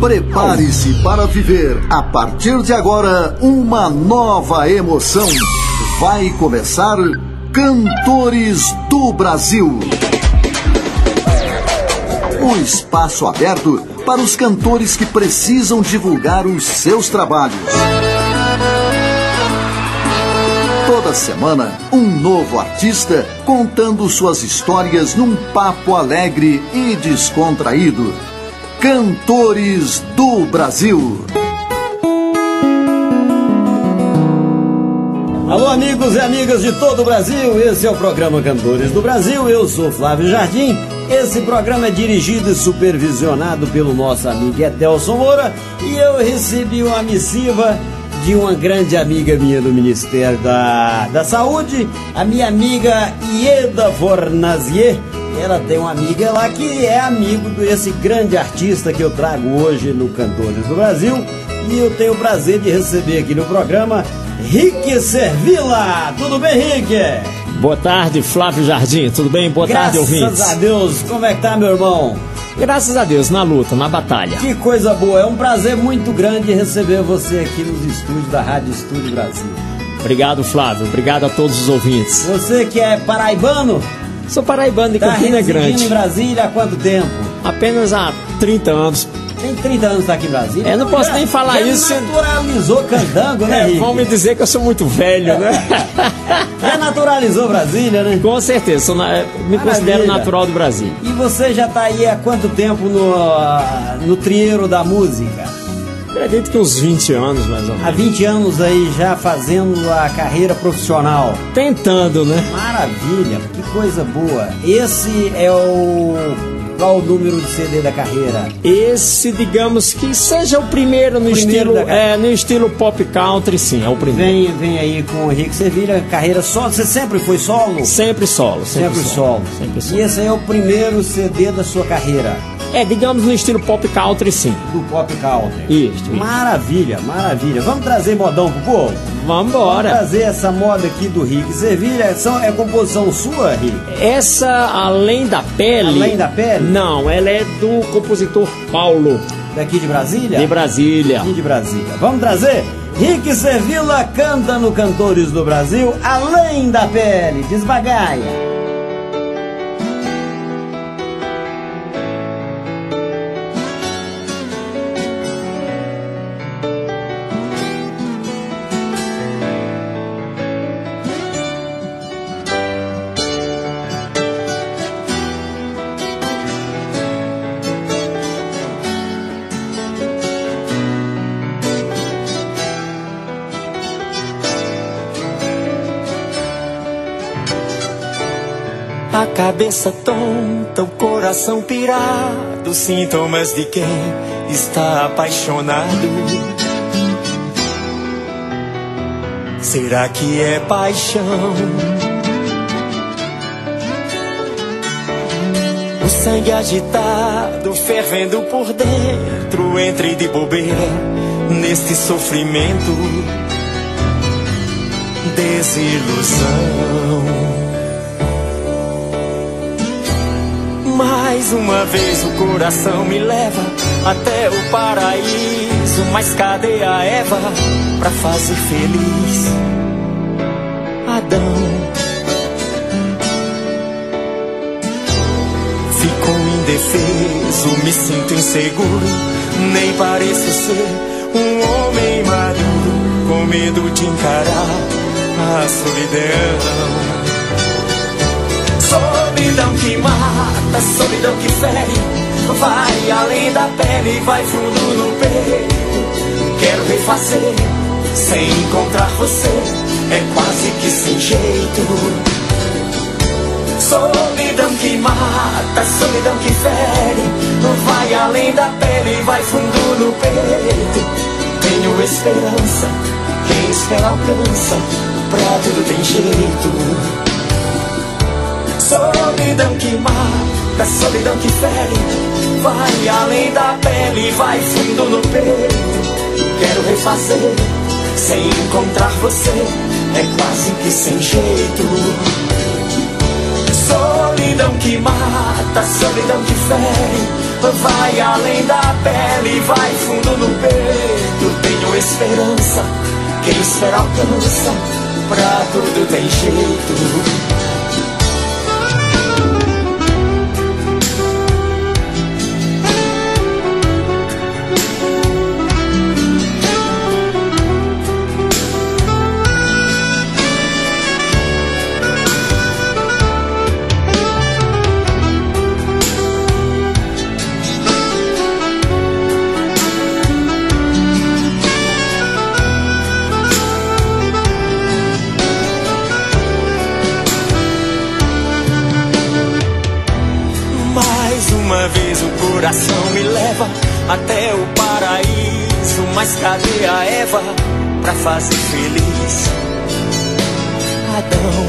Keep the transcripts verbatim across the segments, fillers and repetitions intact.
Prepare-se para viver, a partir de agora, uma nova emoção. Vai começar Cantores do Brasil. Um espaço aberto para os cantores que precisam divulgar os seus trabalhos. Toda semana, um novo artista contando suas histórias num papo alegre e descontraído. Cantores do Brasil. Alô, amigos e amigas de todo o Brasil, esse é o programa Cantores do Brasil. Eu sou Flávio Jardim. Esse programa é dirigido e supervisionado pelo nosso amigo Etelson Moura. E eu recebi uma missiva de uma grande amiga minha do Ministério da, da Saúde, a minha amiga Ieda Fornazier. Ela tem uma amiga lá que é amigo desse grande artista que eu trago hoje no Cantores do Brasil. E eu tenho o prazer de receber aqui no programa Rick Servilla. Tudo bem, Rick? Boa tarde, Flávio Jardim. Tudo bem? Boa Graças tarde, ouvintes. Graças a Deus. Como é que tá, meu irmão? Graças a Deus, na luta, na batalha. Que coisa boa. É um prazer muito grande receber você aqui nos estúdios da Rádio Estúdio Brasil. Obrigado, Flávio. Obrigado a todos os ouvintes. Você que é paraibano? Sou paraibano de tá Campina Grande. Em Brasília há quanto tempo? Apenas há trinta anos. Tem trinta anos que tá aqui em Brasília? É, não posso já, nem falar já isso. Naturalizou candango, né, Rick? É, vão me dizer que eu sou muito velho, né? Já naturalizou Brasília, né? Com certeza, sou na, me Maravilha. Considero natural do Brasil. E você já tá aí há quanto tempo no, no trieiro da música? Acredito que uns vinte anos, mais ou menos. Há vinte anos aí já fazendo a carreira profissional. Tentando, né? Maravilha, que coisa boa. Esse é o... Qual o número de C D da carreira? Esse, digamos que seja o primeiro no, primeiro estilo, é, no estilo pop country, sim, é o primeiro. Vem, vem aí com o Rick Servilla, carreira solo. Você sempre foi solo? Sempre solo. Sempre, sempre solo. solo. Sempre solo. E esse aí é o primeiro C D da sua carreira? É, digamos no estilo pop country, sim. Do pop country. Isso. Maravilha, maravilha. Vamos trazer modão pro povo? Vamos embora. Vamos trazer essa moda aqui do Rick Servilla. É composição sua, Rick? Essa, Além da Pele... Além da Pele? Não, ela é do compositor Paulo. Daqui de Brasília? De Brasília. Aqui de Brasília. Vamos trazer? Rick Servilla canta no Cantores do Brasil, Além da Pele. Desbagaia. A cabeça tonta, o coração pirado, sintomas de quem está apaixonado. Será que é paixão? O sangue agitado, fervendo por dentro, entre de bobeira neste sofrimento. Desilusão. Mais uma vez o coração me leva até o paraíso, mas cadê a Eva pra fazer feliz Adão? Fico indefeso, me sinto inseguro, nem pareço ser um homem maduro, com medo de encarar a solidão. Solidão que mata, solidão que fere, vai além da pele, vai fundo no peito. Quero refazer, sem encontrar você, é quase que sem jeito. Solidão que mata, solidão que fere, vai além da pele, vai fundo no peito. Tenho esperança, quem espera alcança, pra tudo tem jeito. Solidão que mata, solidão que fere, vai além da pele, vai fundo no peito. Quero refazer, sem encontrar você, é quase que sem jeito. Solidão que mata, solidão que fere, vai além da pele, vai fundo no peito. Tenho esperança, quem espera alcança, pra tudo tem jeito. Uma vez o coração me leva até o paraíso, mas cadê a Eva pra fazer feliz Adão?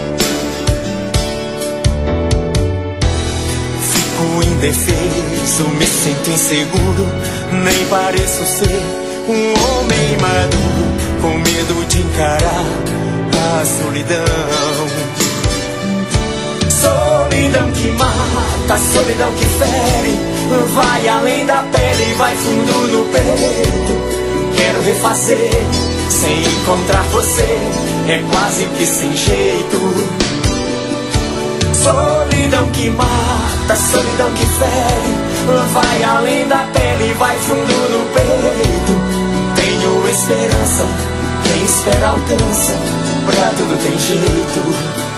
Fico indefeso, me sinto inseguro, nem pareço ser um homem maduro, com medo de encarar a solidão. Solidão que mata, solidão que fere, vai além da pele, vai fundo no peito. Quero refazer, sem encontrar você, é quase que sem jeito. Solidão que mata, solidão que fere, vai além da pele, vai fundo no peito. Tenho esperança, quem espera alcança, pra tudo tem jeito.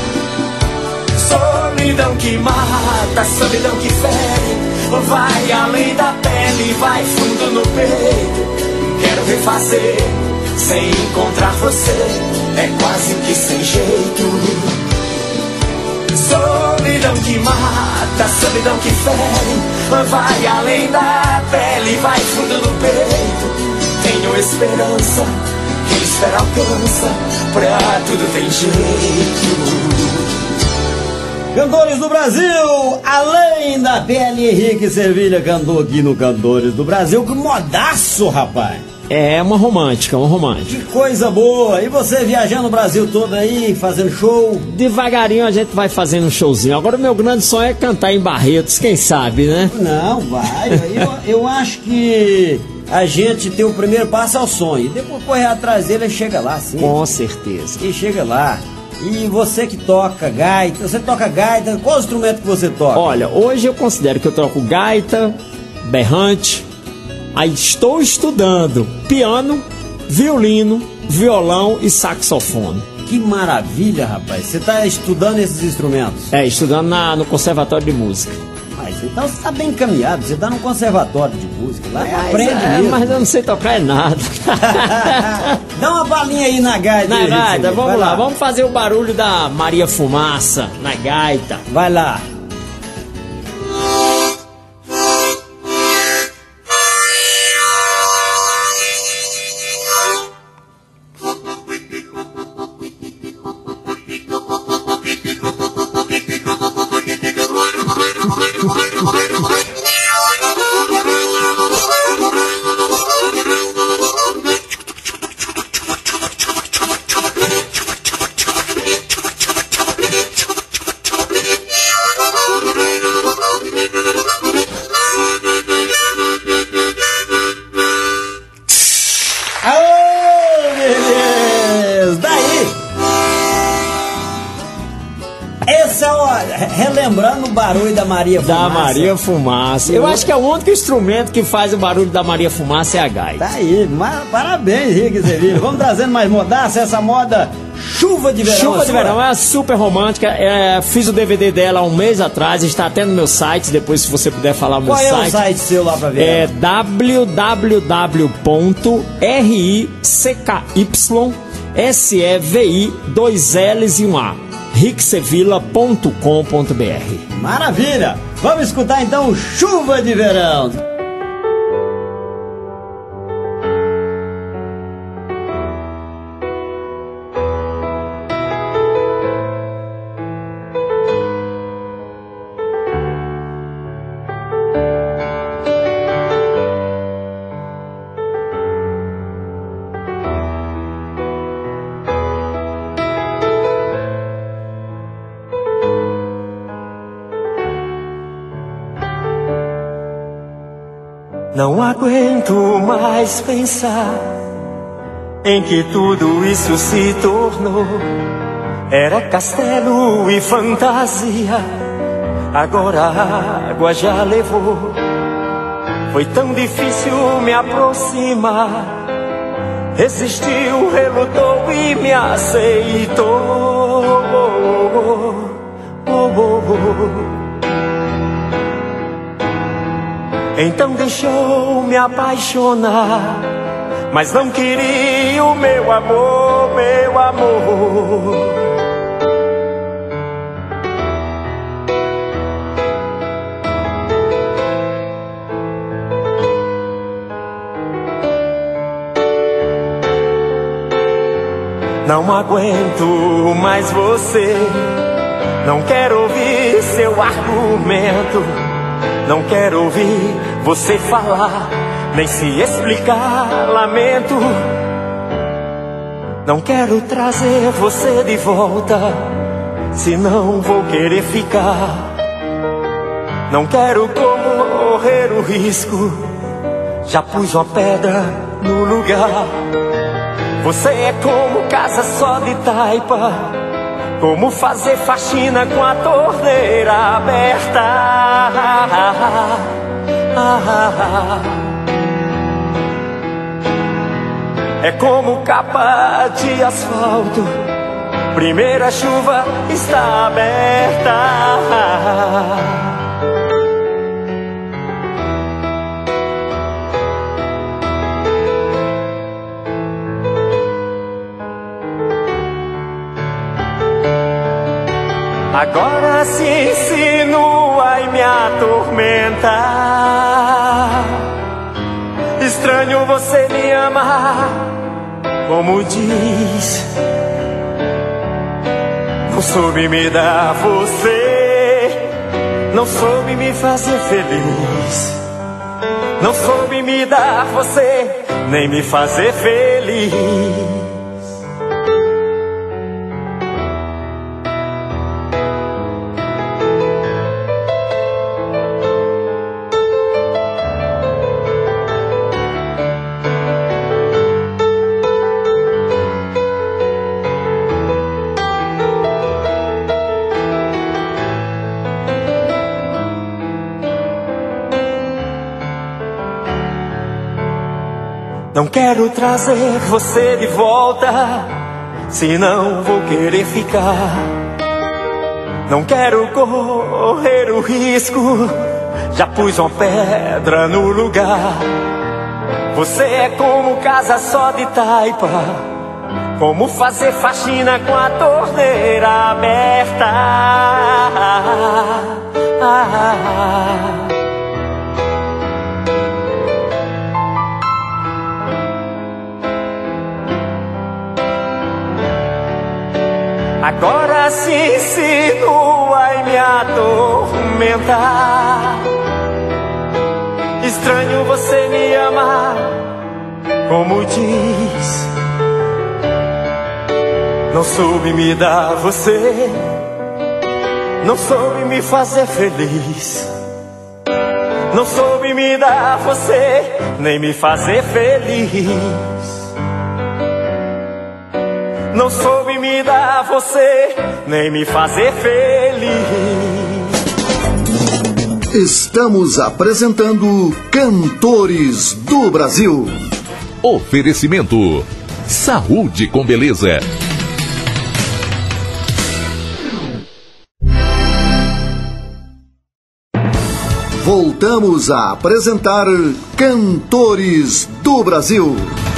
Solidão que mata, solidão que fere, vai além da pele, vai fundo no peito. Quero refazer, sem encontrar você, é quase que sem jeito. Solidão que mata, solidão que fere, vai além da pele, vai fundo no peito. Tenho esperança, quem espera alcança, pra tudo tem jeito. Cantores do Brasil, além da pele, Henrique Servilha cantou aqui no Cantores do Brasil. Que modaço, rapaz! É uma romântica, uma romântica. Que coisa boa! E você viajando o Brasil todo aí, fazendo show? Devagarinho a gente vai fazendo um showzinho. Agora o meu grande sonho é cantar em Barretos, quem sabe, né? Não, vai. eu, eu acho que a gente tem o primeiro passo ao sonho. E depois correr atrás dele e chega lá, sim. Com certeza. E chega lá. E você que toca gaita, você toca gaita, qual instrumento que você toca? Olha, hoje eu considero que eu toco gaita, berrante, aí estou estudando piano, violino, violão e saxofone. Que maravilha, rapaz, você está estudando esses instrumentos? É, estudando na, no Conservatório de Música. Mas então você está bem encaminhado, você está no Conservatório de Música, lá é, aprende é, mesmo. Mas eu não sei tocar é nada. Dá uma balinha aí na gaita. Na aí, gaita, vamos vamos lá. lá, vamos fazer o barulho da Maria Fumaça na gaita. Vai lá. Relembrando o barulho da Maria Fumaça. Da Maria Fumaça. Eu acho que é o único instrumento que faz o barulho da Maria Fumaça é a gaita. Tá aí, mas, parabéns, Henrique Servilha. Vamos trazendo mais modaça, essa moda Chuva de Verão. Chuva de Verão é super romântica. É, fiz o D V D dela há um mês atrás, está até no meu site, depois se você puder falar o meu site. Qual é site. o site seu lá pra ver? É w w w ponto r i c k y s e v i dois L's e um A rick sevilla ponto com ponto b r. Maravilha! Vamos escutar então Chuva de Verão. Não aguento mais pensar em que tudo isso se tornou. Era castelo e fantasia, agora a água já levou. Foi tão difícil me aproximar, resistiu, relutou e me aceitou. Oh, oh, oh, oh. Então deixou me apaixonar, mas não queria o meu amor, meu amor. Não aguento mais você, não quero ouvir seu argumento. Não quero ouvir você falar, nem se explicar, lamento. Não quero trazer você de volta, senão vou querer ficar. Não quero correr o risco, já pus uma pedra no lugar. Você é como casa só de taipa, como fazer faxina com a torneira aberta. É como capa de asfalto, primeira chuva está aberta. Agora se insinua e me atormenta. Estranho você me amar, como diz. Não soube me dar você, não soube me fazer feliz. Não soube me dar você, nem me fazer feliz. Não quero trazer você de volta, senão vou querer ficar. Não quero correr o risco, já pus uma pedra no lugar. Você é como casa só de taipa, como fazer faxina com a torneira aberta. Agora se insinua e me atormentar. Estranho você me amar, como diz. Não soube me dar você, não soube me fazer feliz. Não soube me dar você, nem me fazer feliz. Não soube me dar você, nem me fazer feliz. Estamos apresentando Cantores do Brasil. Oferecimento: saúde com beleza. Voltamos a apresentar Cantores do Brasil.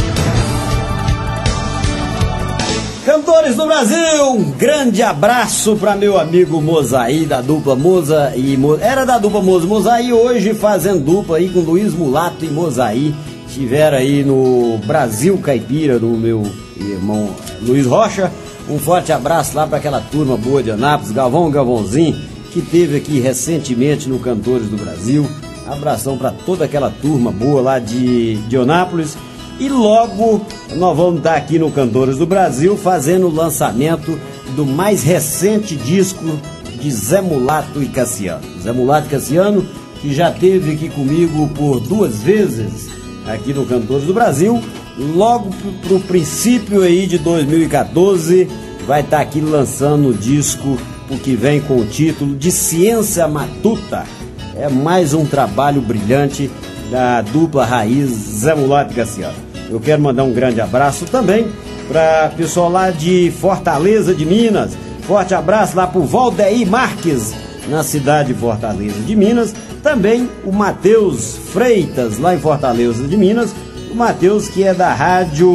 Cantores do Brasil, um grande abraço para meu amigo Mozaí, da dupla Moza e Mo... Era da dupla Moza e Mozaí, hoje fazendo dupla aí com Luiz Mulato e Mozaí. Estiveram aí no Brasil Caipira, do meu irmão Luiz Rocha. Um forte abraço lá para aquela turma boa de Anápolis, Galvão Galvãozinho, que teve aqui recentemente no Cantores do Brasil. Abração para toda aquela turma boa lá de, de Anápolis. E logo nós vamos estar aqui no Cantores do Brasil fazendo o lançamento do mais recente disco de Zé Mulato e Cassiano. Zé Mulato e Cassiano, que já esteve aqui comigo por duas vezes aqui no Cantores do Brasil. Logo pro princípio aí de dois mil e quatorze vai estar aqui lançando o disco, o que vem com o título de Ciência Matuta. É mais um trabalho brilhante da dupla raiz Zé Mulato e Cassiano. Eu quero mandar um grande abraço também para o pessoal lá de Fortaleza de Minas. Forte abraço lá pro Valdeir Marques, na cidade de Fortaleza de Minas. Também o Matheus Freitas, lá em Fortaleza de Minas. O Matheus, que é da Rádio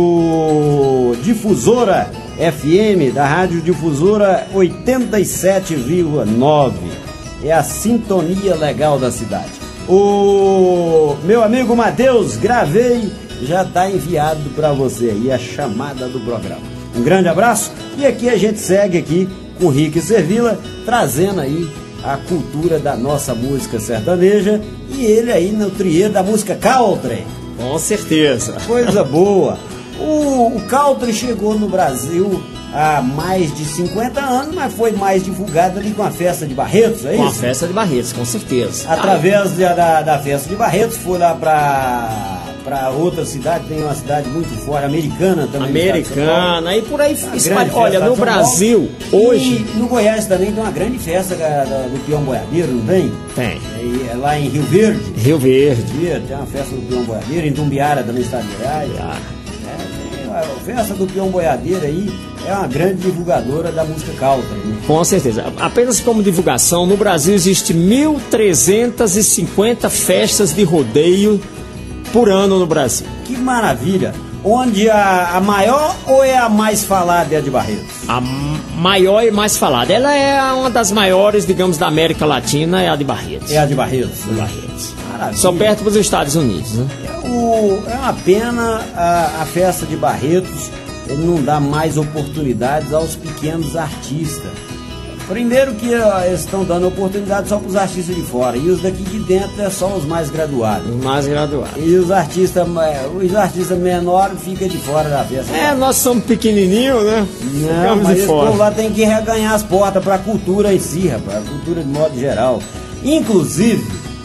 Difusora F M, da Rádio Difusora oitenta e sete vírgula nove. É a sintonia legal da cidade. O meu amigo Matheus, gravei, já está enviado para você aí a chamada do programa. Um grande abraço e aqui a gente segue aqui com o Rick Servila, trazendo aí a cultura da nossa música sertaneja e ele aí no trieiro da música country. Com certeza. Coisa boa. O, o country chegou no Brasil há mais de cinquenta anos, mas foi mais divulgado ali com a festa de Barretos, é isso? Com a festa de Barretos, com certeza. Através da, da, da festa de Barretos, foi lá para para outra cidade, tem uma cidade muito forte, americana também. Americana, e por aí espalha. Olha, no Brasil, hoje... E no Goiás também tem uma grande festa da, da, do Peão Boiadeiro, não tem? Tem. É, é lá em Rio Verde. Rio Verde. Tem uma festa do Peão Boiadeiro, em Tumbiara também está de Goiás. Ah. É, tem a festa do Peão Boiadeiro aí, é uma grande divulgadora da música country, né? Com certeza. Apenas como divulgação, no Brasil existe mil trezentas e cinquenta festas de rodeio por ano no Brasil. Que maravilha! Onde a, a maior ou é a mais falada é a de Barretos? A maior e mais falada. Ela é uma das maiores, digamos, da América Latina, é a de Barretos. É a de Barretos? De Barretos. Maravilha. Só perto dos Estados Unidos, né? É, o, é uma pena a, a festa de Barretos ele não dá mais oportunidades aos pequenos artistas. Primeiro que ó, eles estão dando oportunidade só para os artistas de fora, e os daqui de dentro é só os mais graduados. Os mais graduados. E os artistas, os artistas menores ficam de fora da festa. É, nós somos pequenininhos, né? Não, Ficamos mas de esse fora. povo lá tem que reganhar as portas para a cultura em si, rapaz, a cultura de modo geral. Inclusive,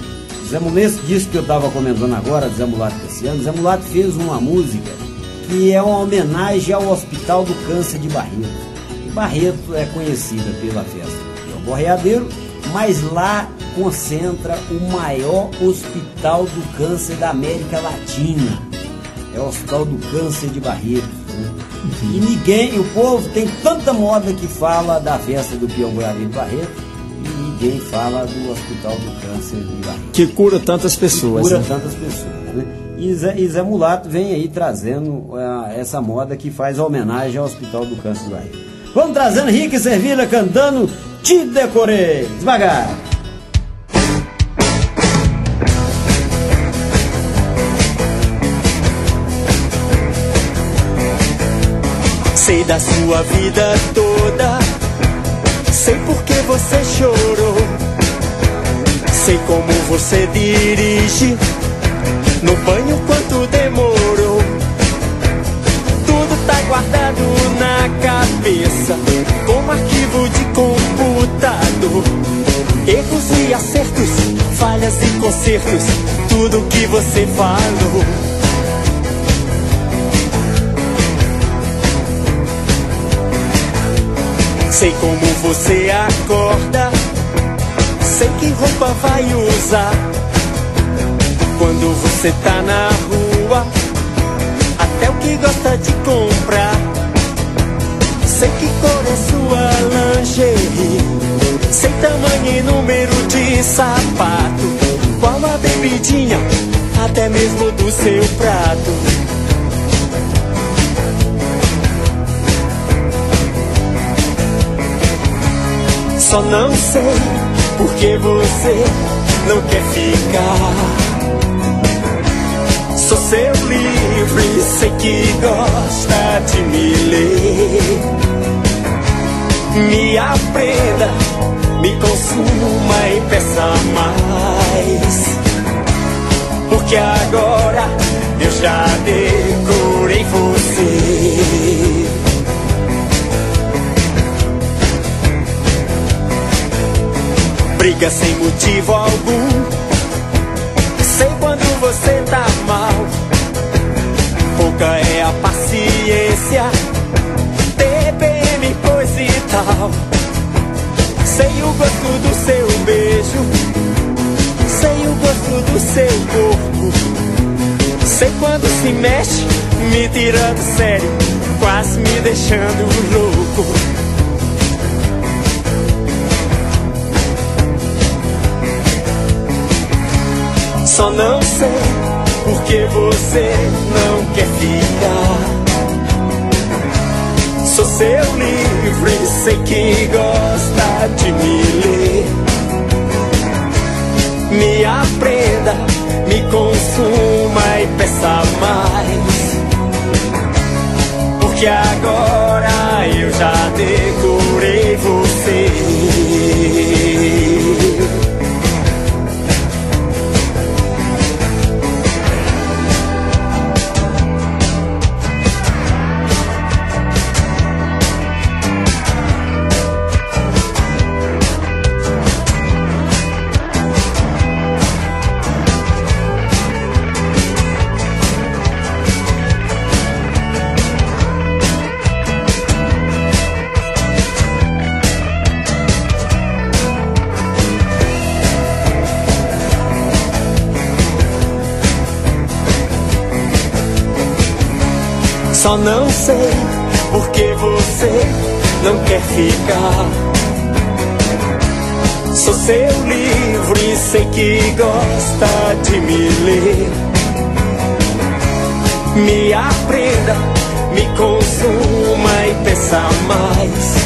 Zé Mulato, disse que eu estava comentando agora, Zé Mulato Cassiano, Zé Mulato fez uma música que é uma homenagem ao Hospital do Câncer de Barreto. Barreto é conhecida pela festa do Boiadeiro, mas lá concentra o maior hospital do câncer da América Latina. É o Hospital do Câncer de Barreto. Né? E ninguém, o povo tem tanta moda que fala da festa do Peão Boiadeiro de Barreto e ninguém fala do Hospital do Câncer de Barreto. Que cura tantas pessoas. Que cura né? tantas pessoas. Né? E, Zé, e Zé Mulato vem aí trazendo uh, essa moda que faz homenagem ao Hospital do Câncer de Barreto. Vamos trazendo Rick Servila cantando Te Decorei. Devagar. Sei da sua vida toda, sei por que você chorou, sei como você dirige, no banho quanto demorou. Tudo tá guardado na cabeça, como arquivo de computador. Erros e acertos, falhas e consertos, tudo que você falou. Sei como você acorda, sei que roupa vai usar. Quando você tá na rua, até o que gosta de comprar. Sei que cor é sua lingerie, sei tamanho e número de sapato, qual a bebidinha, até mesmo do seu prato. Só não sei por que você não quer ficar. Sou seu livro e sei que gosta de me ler. Me aprenda, me consuma e peça mais, porque agora eu já decorei você. Briga sem motivo algum, sei o gosto do seu beijo, sei o gosto do seu corpo, sei quando se mexe, me tirando sério, quase me deixando louco. Só não sei porque você não quer ficar. Sou seu livro e sei que gosta de me ler. Me aprenda, me consuma e peça mais, porque agora eu já decorei você. Só não sei porque você não quer ficar. Sou seu livro e sei que gosta de me ler. Me aprenda, me consuma e peça mais,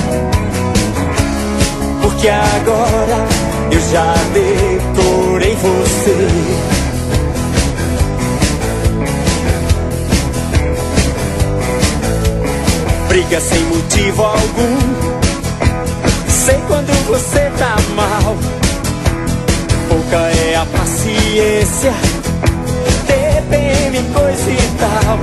porque agora eu já decorei você. Briga sem motivo algum, sei quando você tá mal. Pouca é a paciência, T P M, coisa e tal.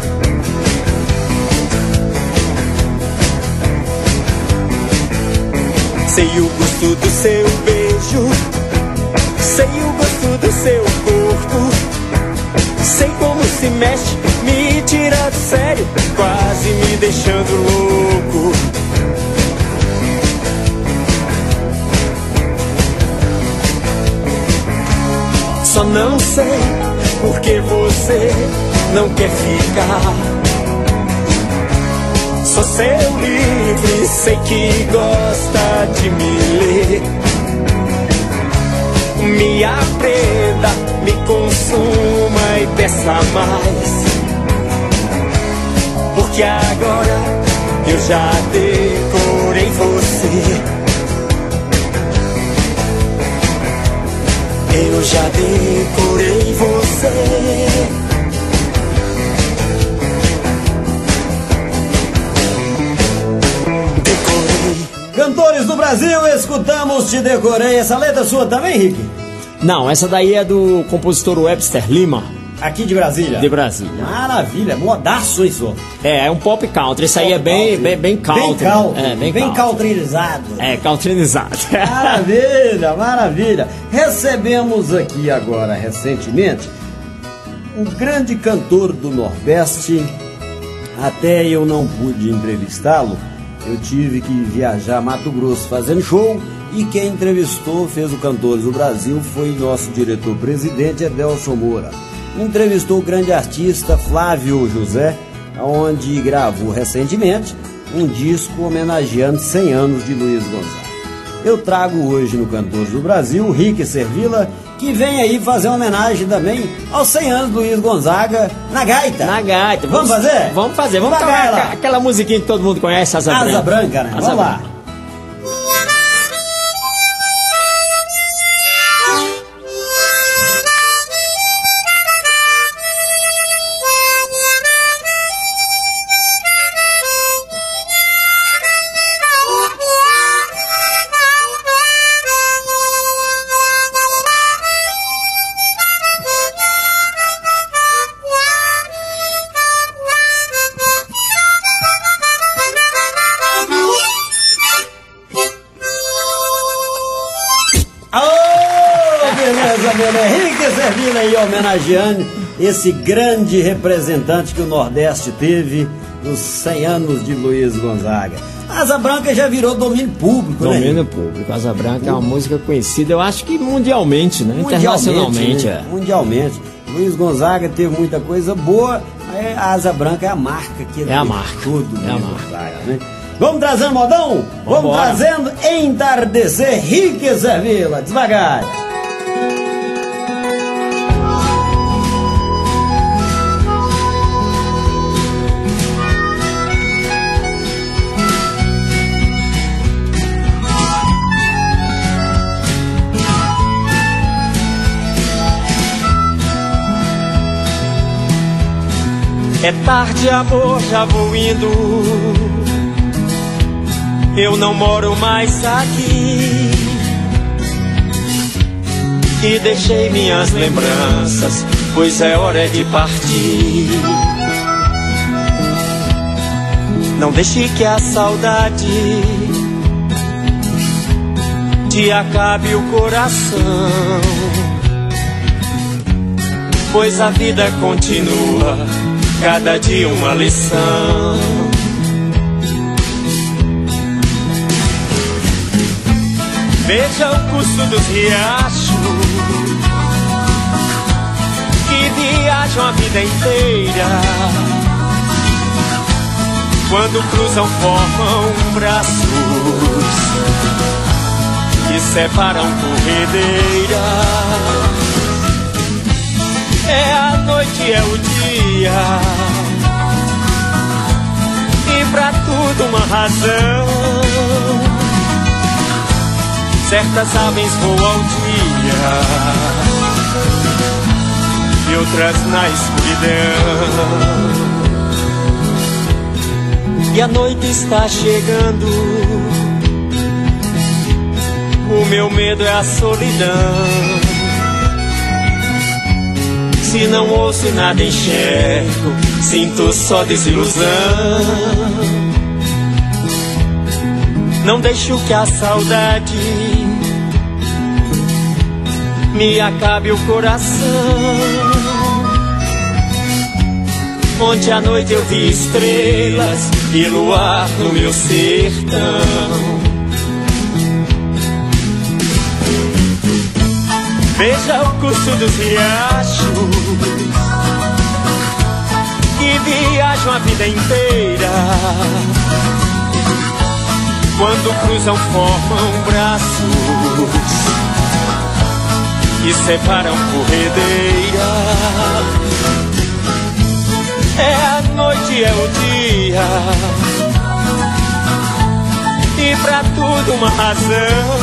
Sei o gosto do seu beijo, sei o gosto do seu corpo, sei como se mexe, me tira do sério, quase me deixando louco. Só não sei porque você não quer ficar. Sou seu livro e sei que gosta de me ler. Me aprenda, me consuma e peça mais, porque agora eu já decorei você. Eu já decorei você. Cantores do Brasil, escutamos Te Decorei. Essa letra sua também, Rick? Não, essa daí é do compositor Webster Lima. Aqui de Brasília? De Brasília. Maravilha, modaço isso. É, é um pop country. Isso aí é bem, bem, bem country. Bem country. É, bem, bem countryizado. É, countryizado. Maravilha, maravilha. Recebemos aqui agora, recentemente, um grande cantor do Nordeste. Até eu não pude entrevistá-lo. Eu tive que viajar a Mato Grosso fazendo show, e quem entrevistou, fez o Cantores do Brasil, foi nosso diretor-presidente, Edelson Moura. Entrevistou o grande artista Flávio José, onde gravou recentemente um disco homenageando cem anos de Luiz Gonzaga. Eu trago hoje no Cantores do Brasil o Rick Servilla, que vem aí fazer uma homenagem também aos cem anos do Luiz Gonzaga na gaita. Na gaita. Vamos, vamos fazer? Vamos fazer. Vamos tocar aquela, aquela musiquinha que todo mundo conhece, Asa Branca. Asa Branca, né? Asa vamos lá. Branca. Homenageando esse grande representante que o Nordeste teve nos cem anos de Luiz Gonzaga. Asa Branca já virou domínio público, Domínio né? público. Asa Branca é uma música conhecida, eu acho que mundialmente, né? Internacionalmente. Né? É. Mundialmente. Luiz Gonzaga teve muita coisa boa, a Asa Branca é a marca que É a marca. tudo. É a Luiz marca. Gonzaga, né? Vamos trazendo modão? Vamos Vambora. trazendo Entardecer, Rick Servila, devagar. É tarde, amor, já vou indo. Eu não moro mais aqui. E deixei minhas lembranças, pois é hora de partir. Não deixe que a saudade te acabe o coração, pois a vida continua, cada dia uma lição. Veja o curso dos riachos que viajam a vida inteira. Quando cruzam formam braços que separam corredeira. É a noite, é o dia, e pra tudo uma razão. Certas aves voam ao dia e outras na escuridão. E a noite está chegando, o meu medo é a solidão. Se não ouço nada enxergo, sinto só desilusão. Não deixo que a saudade me acabe o coração. Ontem à noite eu vi estrelas e luar no meu sertão. Veja o curso dos riachos que viajam a vida inteira. Quando cruzam formam braços que separam corredeira. É a noite, é o dia, e pra tudo uma razão.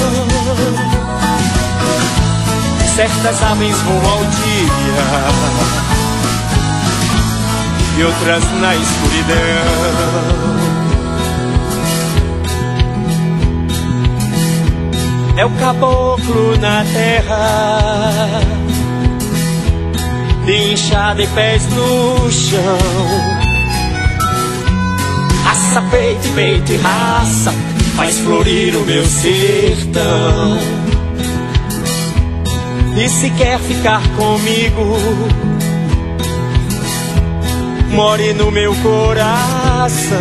Certas aves voam ao dia e outras na escuridão. É o caboclo na terra, de enxada e pés no chão. Raça, peito, peito e raça, faz florir o meu sertão. E se quer ficar comigo, more no meu coração,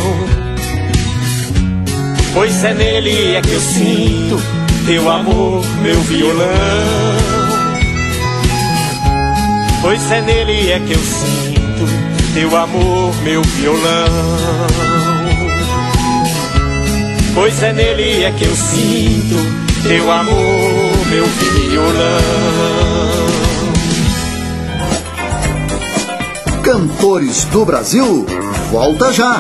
pois é nele é que eu sinto teu amor, meu violão. Pois é nele é que eu sinto teu amor, meu violão. Pois é nele é que eu sinto teu amor, meu violão. Cantores do Brasil, volta já!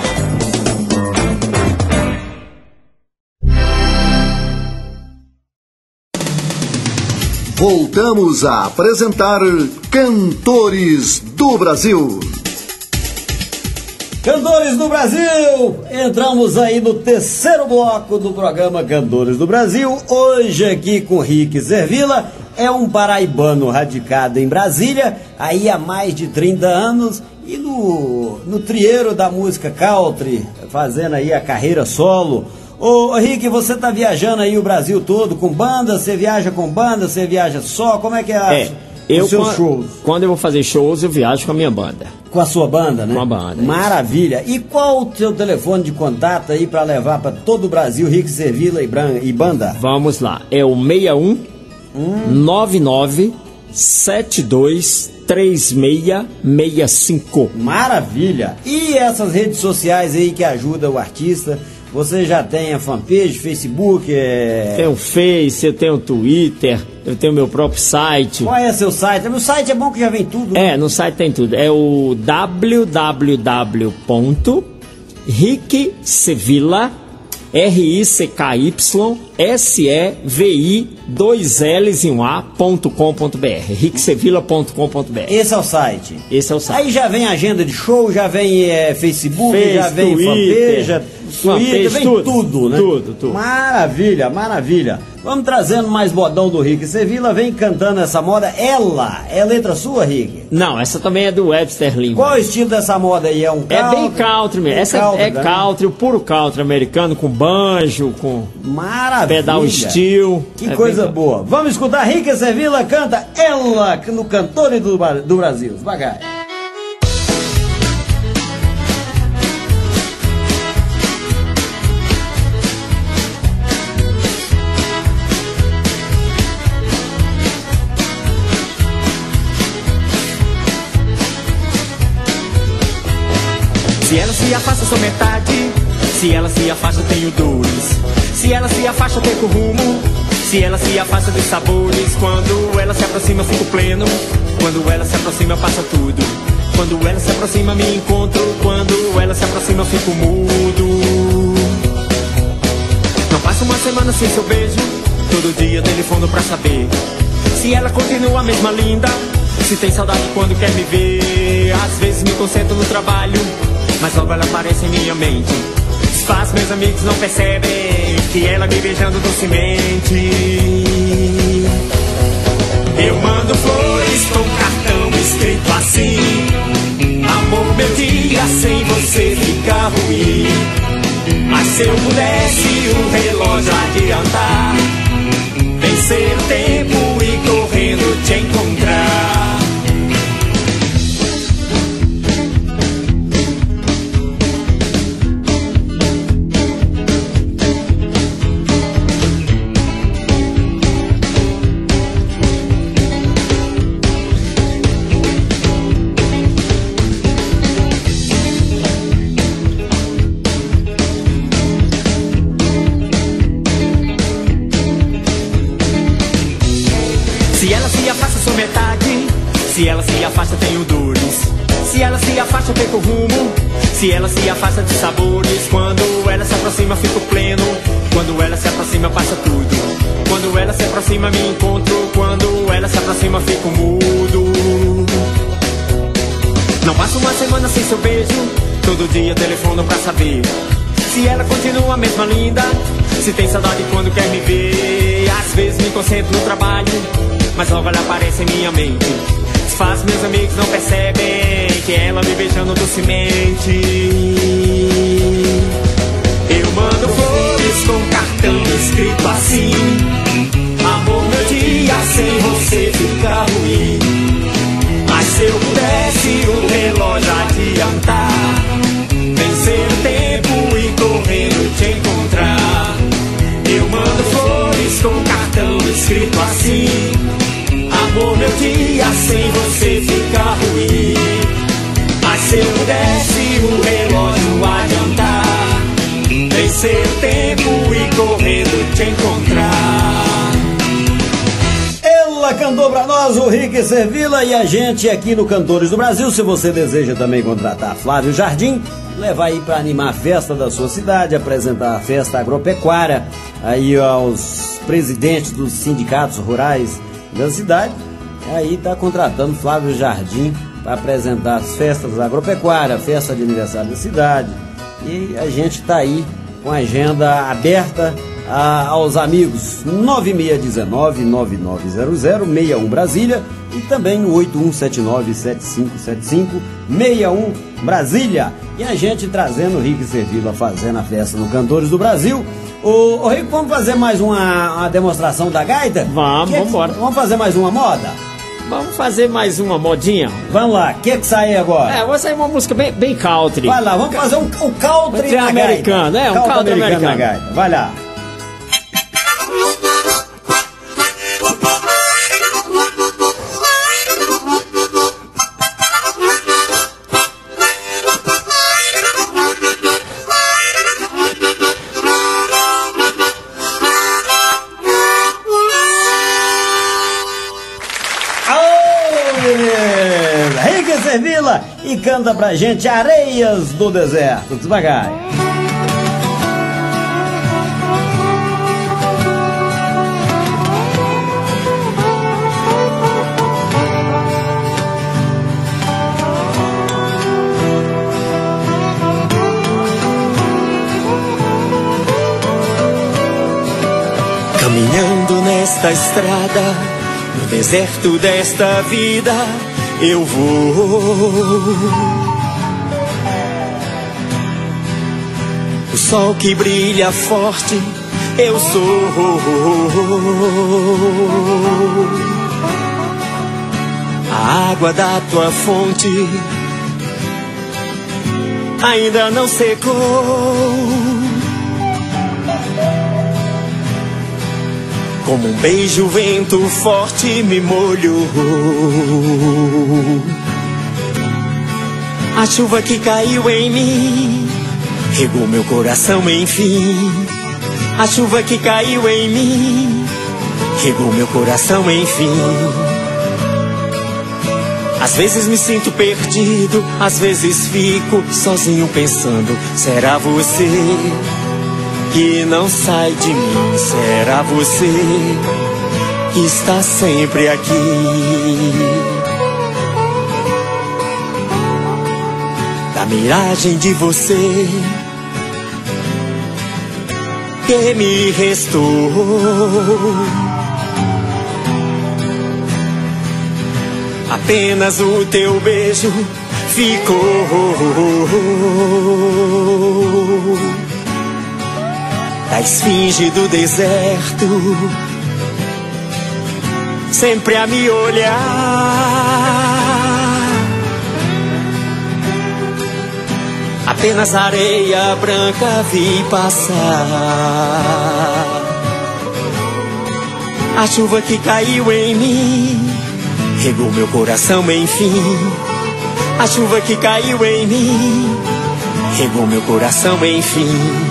Voltamos a apresentar Cantores do Brasil. Cantores do Brasil, entramos aí no terceiro bloco do programa Cantores do Brasil. Hoje aqui com Rick Servila, é um paraibano radicado em Brasília, aí há mais de trinta anos, e no, no trieiro da música country, fazendo aí a carreira solo. Ô Rick, você tá viajando aí o Brasil todo com banda? Você viaja com banda, você viaja só? Como é que é? É, Eu, os seus quando, shows? Quando eu vou fazer shows, eu viajo com a minha banda. Com a sua banda, né? Com a banda. Maravilha. E qual o seu telefone de contato aí para levar para todo o Brasil, Rick Servila e, Bran... e banda? Vamos lá. É o seis um nove nove sete dois três seis seis cinco. Maravilha. E essas redes sociais aí que ajudam o artista? Você já tem a fanpage, Facebook? É... Tem o Face, eu tenho o Twitter, eu tenho meu próprio site. Qual é seu site? No site é bom que já vem tudo. Né? É, no site tem tudo. É o w w w ponto rick sevilla R I C K Y S E V I dois L's e um A ponto com ponto b r rick sevilla ponto com ponto b r. Esse é o site. Esse é o site. Aí já vem agenda de show, já vem é, Facebook, Face, já vem Twitter, fanpage, fanpage, Twitter, vem tudo, tudo, né? tudo, tudo. Maravilha, maravilha. Vamos trazendo mais modão do Rick Sevilla, vem cantando essa moda. Ela, é letra sua, Rick? Não, essa também é do Webster Lima. Qual o estilo dessa moda aí? É um country? É bem country mesmo. Um Essa country, é né? country, o puro country americano, com banjo, com Maravilha. pedal steel. Que É coisa bem... boa. Vamos escutar Rick Sevilla canta Ela no Cantores do, do Brasil. Devagar. Se ela se afasta, sou metade. Se ela se afasta, tenho dores. Se ela se afasta, perco o rumo. Se ela se afasta dos sabores. Quando ela se aproxima, fico pleno. Quando ela se aproxima, passa tudo. Quando ela se aproxima, me encontro. Quando ela se aproxima, fico mudo. Não passo uma semana sem seu beijo. Todo dia telefono pra saber se ela continua a mesma linda. Se tem saudade quando quer me ver. Às vezes me concentro no trabalho, mas logo ela aparece em minha mente. Desfaz, meus amigos não percebem que ela me beijando docemente. Eu mando flores com cartão escrito assim: amor, meu dia sem você fica ruim. Mas se eu pudesse o relógio adiantar, vencer o tempo e correndo te encontrar. Se ela se afasta, tenho dores. Se ela se afasta, perco o rumo. Se ela se afasta de sabores. Quando ela se aproxima, fico pleno. Quando ela se aproxima, passa tudo. Quando ela se aproxima, me encontro. Quando ela se aproxima, fico mudo. Não passo uma semana sem seu beijo. Todo dia telefono pra saber se ela continua a mesma linda. Se tem saudade quando quer me ver. Às vezes me concentro no trabalho, mas logo ela aparece em minha mente. Desfaz, meus amigos não percebem que ela me beijando docemente. Eu mando flores com cartão escrito assim: amor, meu dia sem você fica ruim. Mas se eu pudesse o relógio adiantar, vencer o tempo e correndo te encontrar. Eu mando flores com cartão escrito assim: amor, meu dia sem você fica ruim. Mas se eu pudesse o relógio adiantar, vencer o tempo e correndo te encontrar. Ela cantou pra nós, o Rick Sevilla, e a gente aqui no Cantores do Brasil. Se você deseja também contratar Flávio Jardim, levar aí pra animar a festa da sua cidade, apresentar a festa agropecuária aí aos presidentes dos sindicatos rurais da cidade, aí tá contratando Flávio Jardim para apresentar as festas agropecuárias, festa de aniversário da cidade, e a gente tá aí com a agenda aberta a, aos amigos nove seis um nove, nove nove zero zero, seis um Brasília e também no oito um sete nove, sete cinco sete cinco, seis um Brasília, e a gente trazendo o Rick Sevilla fazendo a festa no Cantores do Brasil. Ô, ô Rico, vamos fazer mais uma, uma demonstração da gaita? Vamos, que vamos embora. Vamos fazer mais uma moda? Vamos fazer mais uma modinha. Vamos lá, o que que sai agora? É, vou sair uma música bem, bem country. Vai lá, vamos fazer um, um country Country na americano, gaita. é, um country americano. na gaita. Vai lá. Vila e canta pra gente Areias do Deserto. Devagar. Caminhando nesta estrada, no deserto desta vida, eu vou. O sol que brilha forte, eu sou. A água da tua fonte ainda não secou. Como um beijo, o vento forte me molhou. A chuva que caiu em mim regou meu coração, enfim. A chuva que caiu em mim regou meu coração, enfim. Às vezes me sinto perdido, às vezes fico sozinho pensando: será você que não sai de mim? Será você que está sempre aqui? Da miragem de você que me restou, apenas o teu beijo ficou. Da esfinge do deserto, sempre a me olhar, apenas areia branca vi passar. A chuva que caiu em mim regou meu coração, enfim. A chuva que caiu em mim regou meu coração, enfim.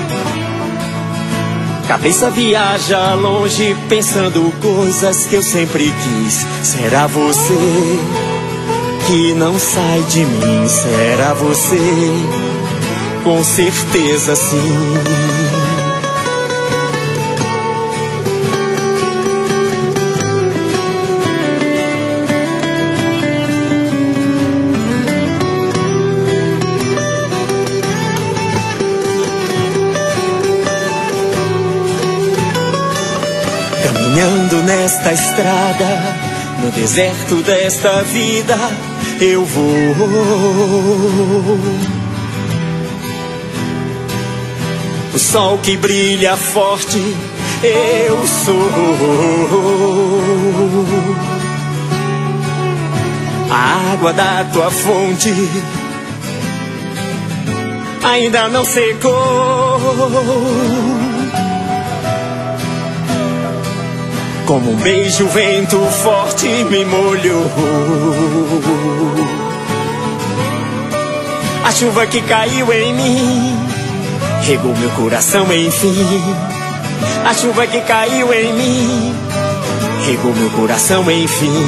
Cabeça viaja longe pensando coisas que eu sempre quis. Será você que não sai de mim? Será você? Com certeza sim. Caminhando nesta estrada, no deserto desta vida, eu vou. O sol que brilha forte, eu sou. A água da tua fonte ainda não secou. Como um beijo, o vento forte me molhou. A chuva que caiu em mim regou meu coração, enfim. A chuva que caiu em mim regou meu coração, enfim.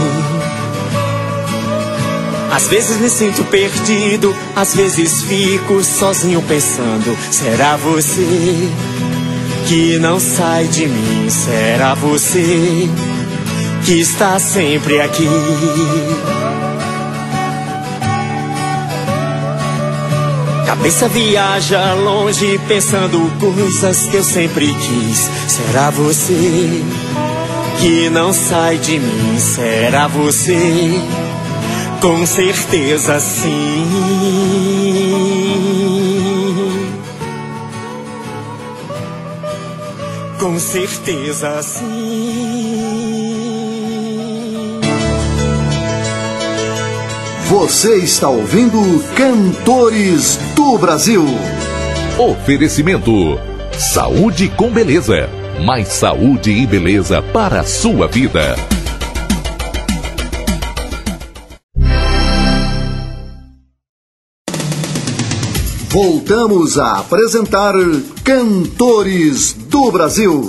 Às vezes me sinto perdido, às vezes fico sozinho pensando: será você que não sai de mim? Será você que está sempre aqui? Cabeça viaja longe pensando coisas que eu sempre quis. Será você que não sai de mim? Será você? Com certeza sim. Com certeza sim. Você está ouvindo Cantores do Brasil. Oferecimento: saúde com beleza. Mais saúde e beleza para a sua vida. Voltamos a apresentar Cantores do Brasil.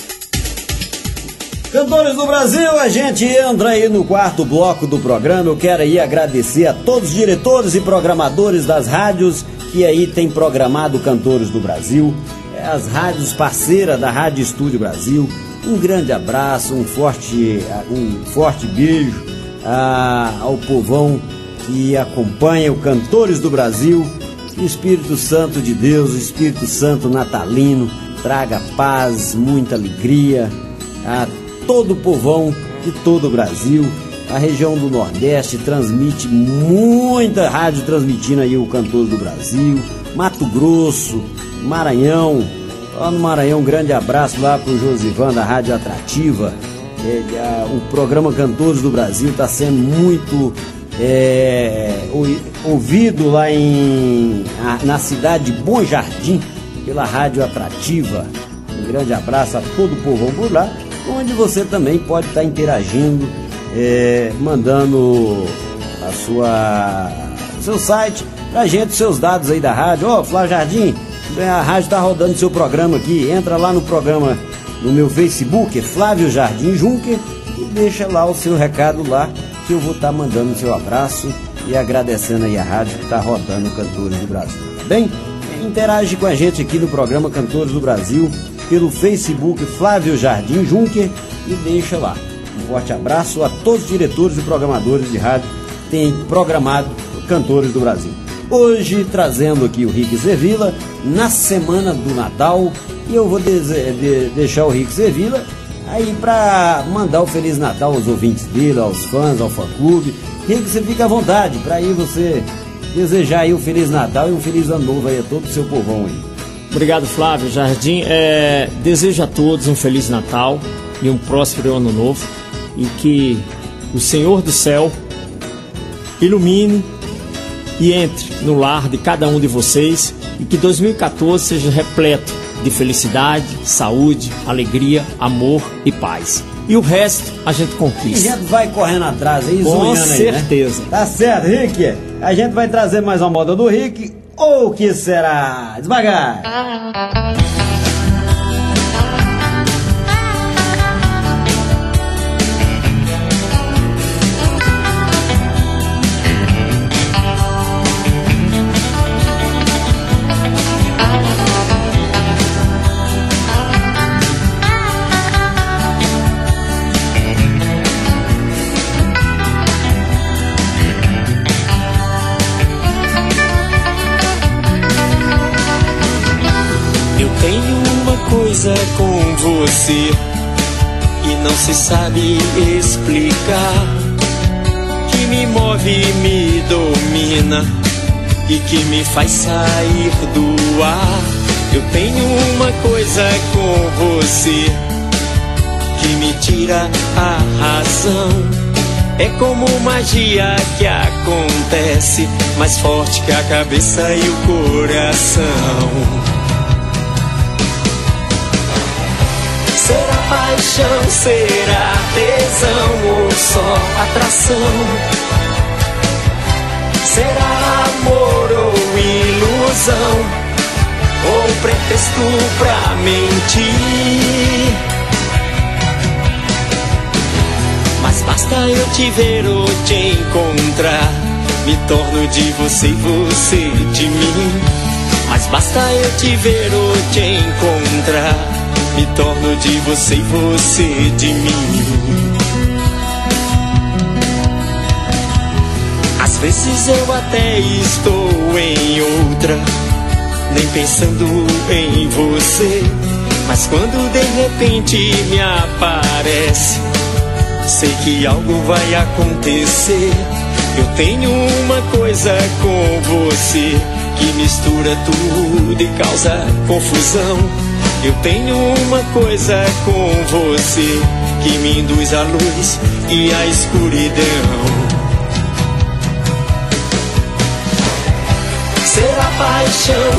Cantores do Brasil, a gente entra aí no quarto bloco do programa. Eu quero aí agradecer a todos os diretores e programadores das rádios que aí tem programado Cantores do Brasil, as rádios parceiras da Rádio Estúdio Brasil. Um grande abraço, um forte, um forte beijo ah, ao povão que acompanha o Cantores do Brasil. Que o Espírito Santo de Deus, o Espírito Santo natalino, traga paz, muita alegria a todo o povão de todo o Brasil. A região do Nordeste transmite muita rádio transmitindo aí o Cantores do Brasil. Mato Grosso, Maranhão, lá no Maranhão, um grande abraço lá pro Josivan da Rádio Atrativa. É, a, o programa Cantores do Brasil está sendo muito é, ouvido lá em, a, na cidade de Bom Jardim pela Rádio Atrativa. Um grande abraço a todo o povão por lá, onde você também pode estar interagindo, é, mandando a sua seu site pra gente, seus dados aí da rádio. Ó, oh, Flávio Jardim, a rádio tá rodando seu programa aqui. Entra lá no programa, no meu Facebook, é Flávio Jardim Juncker, e deixa lá o seu recado lá, que eu vou estar tá mandando o seu abraço e agradecendo aí a rádio que tá rodando Cantores do Brasil. Tá bem? Interage com a gente aqui no programa Cantores do Brasil pelo Facebook Flávio Jardim Juncker e deixa lá. Um forte abraço a todos os diretores e programadores de rádio que têm programado Cantores do Brasil. Hoje trazendo aqui o Rick Sevilla na semana do Natal, e eu vou de- de- deixar o Rick Sevilla aí para mandar o Feliz Natal aos ouvintes dele, aos fãs, ao fã-clube. Rick, você fica à vontade para aí você desejar aí um Feliz Natal e um Feliz Ano Novo aí a todo o seu povão aí. Obrigado, Flávio Jardim. É, desejo a todos um Feliz Natal e um próspero Ano Novo, e que o Senhor do Céu ilumine e entre no lar de cada um de vocês, e que dois mil e quatorze seja repleto de felicidade, saúde, alegria, amor e paz. E o resto a gente E a conquista. gente vai correndo atrás aí, Com sonhando aí, certeza. né? Tá certo, Rick? A gente vai trazer mais uma moda do Rick, ou o que será? Devagar! Eu tenho uma coisa com você e não se sabe explicar, que me move e me domina e que me faz sair do ar. Eu tenho uma coisa com você que me tira a razão. É como magia que acontece, mais forte que a cabeça e o coração. Será paixão, será tesão ou só atração? Será amor ou ilusão, ou pretexto pra mentir? Mas basta eu te ver ou te encontrar, me torno de você e você de mim. Mas basta eu te ver ou te encontrar, me torno de você e você de mim. Às vezes eu até estou em outra, nem pensando em você, mas quando de repente me aparece, sei que algo vai acontecer. Eu tenho uma coisa com você que mistura tudo e causa confusão. Eu tenho uma coisa com você que me induz à luz e à escuridão.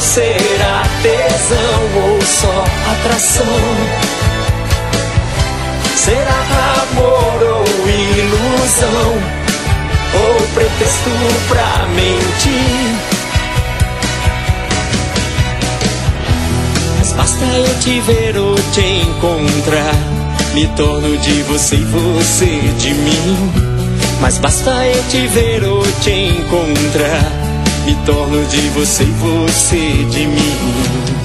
será tesão ou só atração? Será amor ou ilusão, ou pretexto pra mentir? Mas basta eu te ver ou te encontrar, me torno de você e você de mim. Mas basta eu te ver ou te encontrar, me torno de você e você de mim.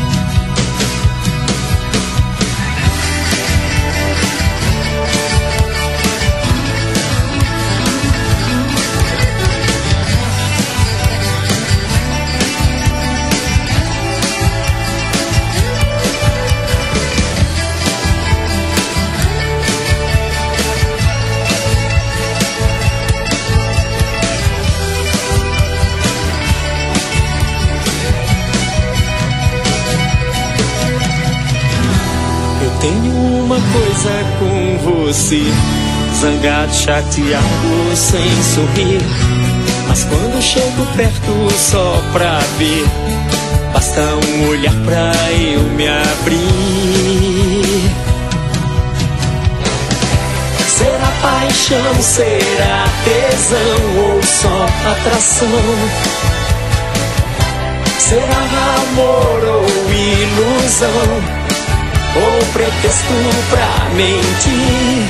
Tenho uma coisa com você, zangado, chateado, sem sorrir. Mas quando chego perto só pra ver, basta um olhar pra eu me abrir. Será paixão, será tesão ou só atração? Será amor ou ilusão, ou pretexto pra mentir?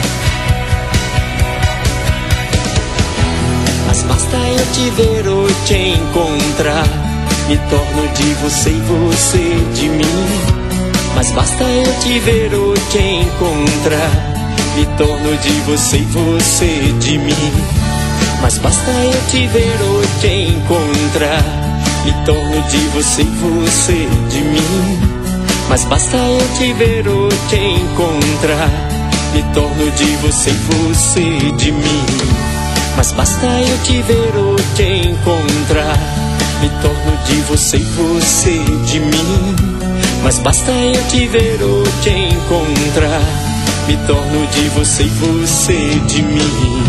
Mas basta eu te ver ou te encontrar, me torno de você e você de mim. Mas basta eu te ver ou te encontrar, me torno de você e você de mim. Mas basta eu te ver ou te encontrar, me torno de você e você de mim. Mas basta eu te ver ou te encontrar, me torno de você e você de mim. Mas basta eu te ver ou te encontrar, me torno de você e você de mim. Mas basta eu te ver ou te encontrar, me torno de você e você de mim.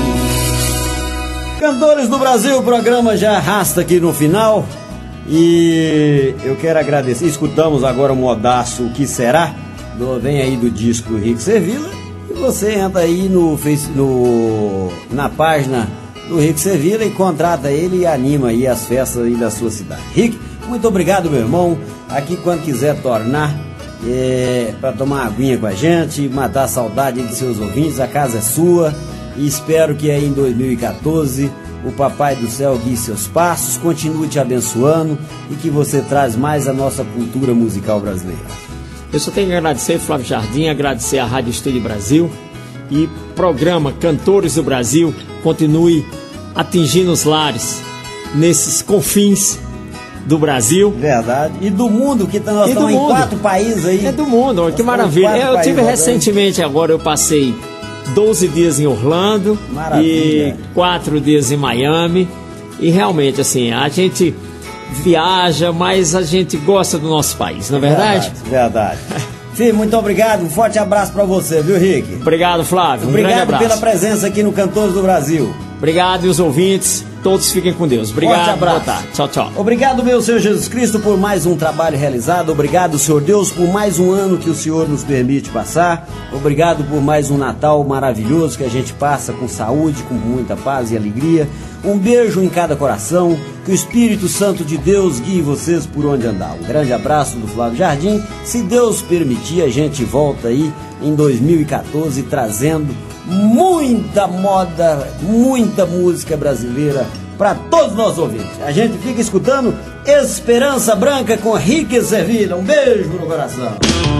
Cantores do Brasil, o programa já arrasta aqui no final. E eu quero agradecer. Escutamos agora o modaço O Que Será, do, vem aí do disco do Rick Sevilla. E você entra aí no, face, no, na página do Rick Sevilla e contrata ele e anima aí as festas aí da sua cidade. Rick, muito obrigado, meu irmão. Aqui quando quiser tornar é, para tomar uma aguinha com a gente, matar a saudade de seus ouvintes, a casa é sua. E espero que aí em dois mil e quatorze o Papai do Céu guie seus passos, continue te abençoando e que você traz mais a nossa cultura musical brasileira. Eu só tenho que agradecer, Flávio Jardim, agradecer a Rádio Estúdio Brasil e programa Cantores do Brasil continue atingindo os lares nesses confins do Brasil. Verdade. E do mundo, que nós estamos em quatro países aí. É do mundo, nós que maravilha. Eu tive recentemente, agora eu passei doze dias em Orlando. Maravilha. E quatro dias em Miami. E realmente, assim, a gente viaja, mas a gente gosta do nosso país, não é verdade? Verdade. verdade. Fih, muito obrigado. Um forte abraço pra você, viu, Rick? Obrigado, Flávio. Um obrigado pela presença aqui no Cantores do Brasil. Obrigado, e os ouvintes. Todos fiquem com Deus. Obrigado. Forte abraço. Boa tarde. Tchau, tchau. Obrigado, meu Senhor Jesus Cristo, por mais um trabalho realizado. Obrigado, Senhor Deus, por mais um ano que o Senhor nos permite passar. Obrigado por mais um Natal maravilhoso que a gente passa com saúde, com muita paz e alegria. Um beijo em cada coração. Que o Espírito Santo de Deus guie vocês por onde andar. Um grande abraço do Flávio Jardim. Se Deus permitir, a gente volta aí em dois mil e quatorze trazendo muita moda, muita música brasileira para todos nós ouvintes. A gente fica escutando Esperança Branca com Rick Sevilla. Um beijo no coração.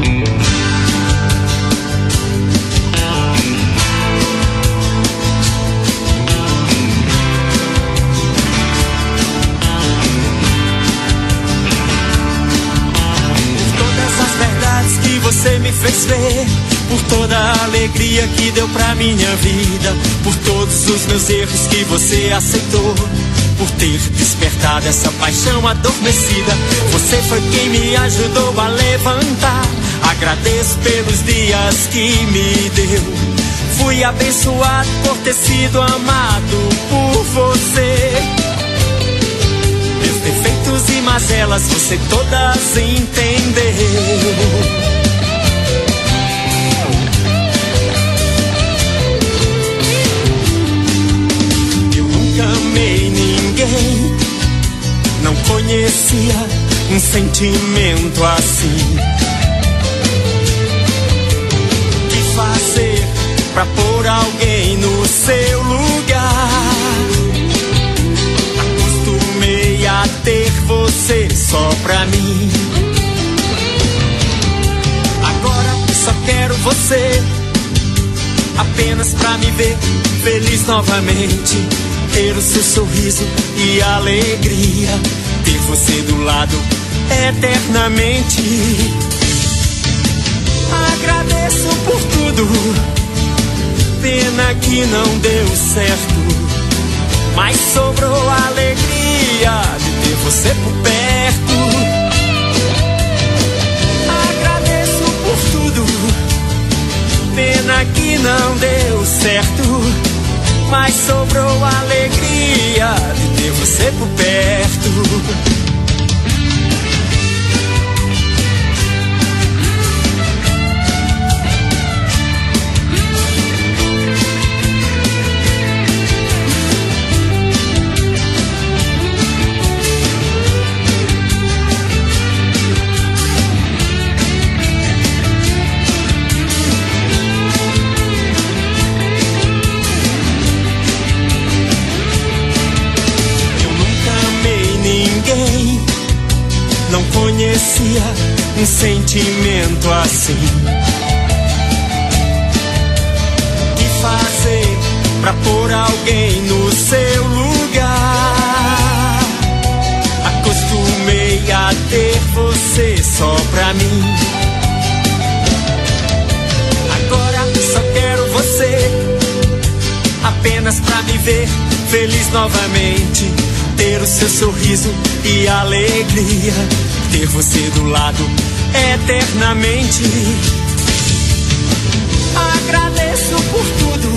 Você me fez ver, por toda a alegria que deu pra minha vida, por todos os meus erros que você aceitou, por ter despertado essa paixão adormecida. Você foi quem me ajudou a levantar. Agradeço pelos dias que me deu. Fui abençoado por ter sido amado por você. Meus defeitos defeitos e mazelas você todas entendeu. Eu nunca amei ninguém, não conhecia um sentimento assim. O que fazer pra pôr alguém no seu lugar? Acostumei a ter você só pra mim. Agora só quero você, apenas pra me ver feliz novamente. Ter o seu sorriso e alegria, ter você do lado eternamente. Agradeço por tudo, pena que não deu certo, mas sobrou a alegria de ter você por perto. Agradeço por tudo, pena que não deu certo, mas sobrou a alegria de ter você por perto. Não conhecia um sentimento assim. O que fazer pra pôr alguém no seu lugar? Acostumei a ter você só pra mim. Agora só quero você, apenas pra me ver feliz novamente. Ter o seu sorriso e alegria, ter você do lado eternamente. Agradeço por tudo,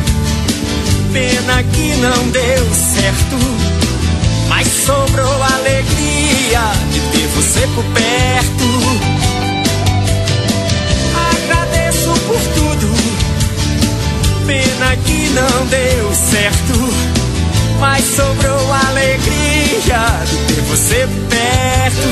pena que não deu certo, mas sobrou a alegria de ter você por perto. Agradeço por tudo, pena que não deu certo, mas sobrou a alegria de ter você perto.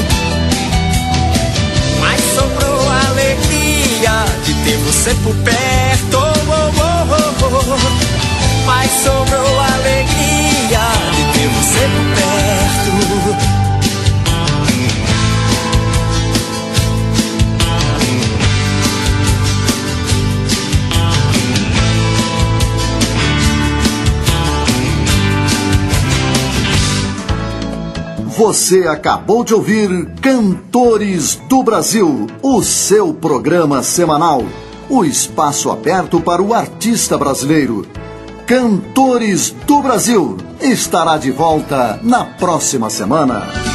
Mas sobrou a alegria de ter você por perto. Oh, oh, oh, oh. Mas sobrou a alegria de ter você por perto. Você acabou de ouvir Cantores do Brasil, o seu programa semanal, o espaço aberto para o artista brasileiro. Cantores do Brasil estará de volta na próxima semana.